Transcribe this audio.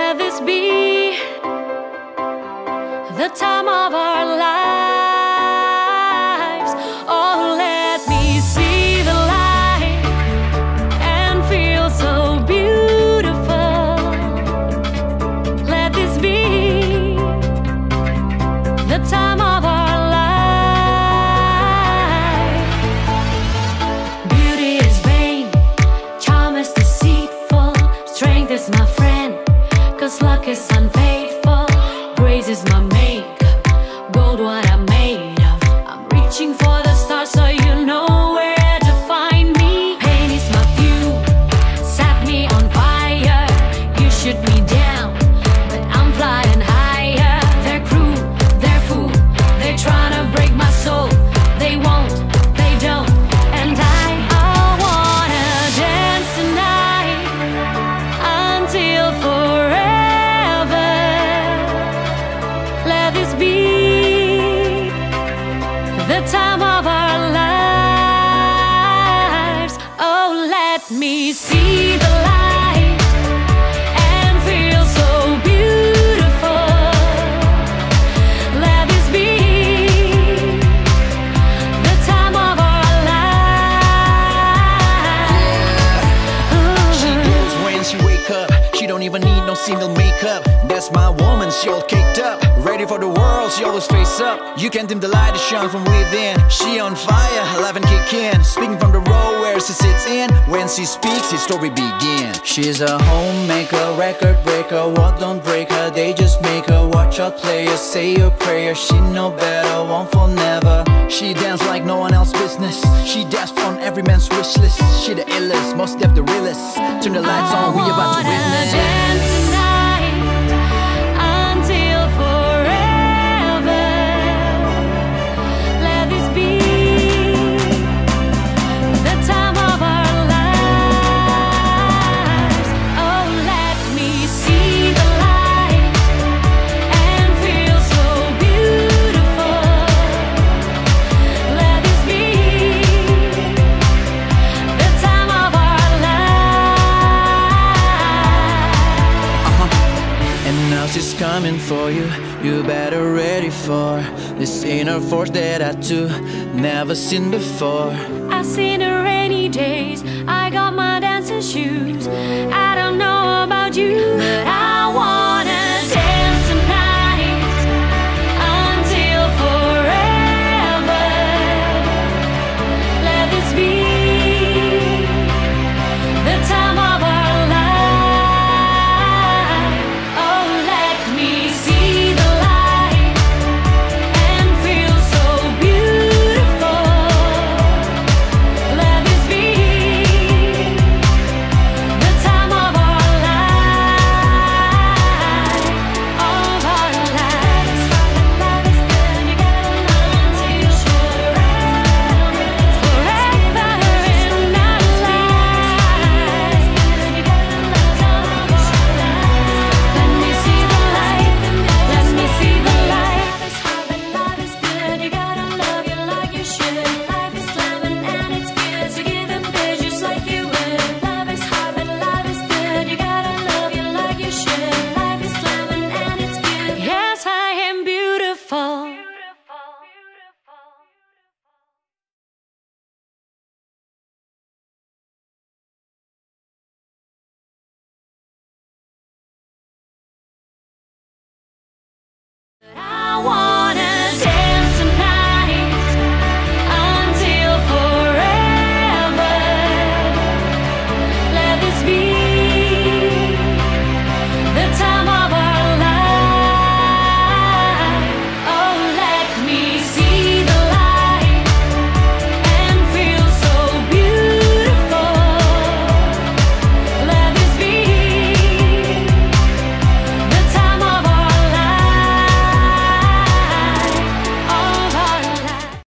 Let this be the time of our lives. Oh, let me see the light and feel so beautiful. Let this be the time of our life. Beauty is vain, charm is deceitful, strength is my friend, 'cause luck is unfaithful. Grace is my makeup, gold what I'm made of. I'm reaching for the stars so you know where to find me. Pain is my fuel, set me on fire. You shoot me down, but I'm flying higher. They're cruel, they're fool, they're trying to break my soul. They won't, they don't, and I wanna dance tonight until forever. Let this be the time of our lives. Oh, let me see the light and feel so beautiful. Let this be the time of our lives. She knows when she wake up, she don't even need no single makeup. That's my woman, she all caked up, ready for the world, she always face up. You can't dim the light, it shine from within. She on fire, alive and kick in, speaking from the row where she sits in. When she speaks, his story begins. She's a homemaker, record breaker. What don't break her, they just make her. Watch out players, say your prayer. She know better, one for never. She dance like no one else business. She dance on every man's wish list. She the illest, most def the realest. Turn the lights on, we about to witness. Dance tonight until forever. Let this be the time of our lives. Oh, let me see the light and feel so beautiful. Let this be the time of our lives. And now she's coming for you, you better ready for this inner force that I too never seen before. I've seen the rainy days, I got my dancing shoes.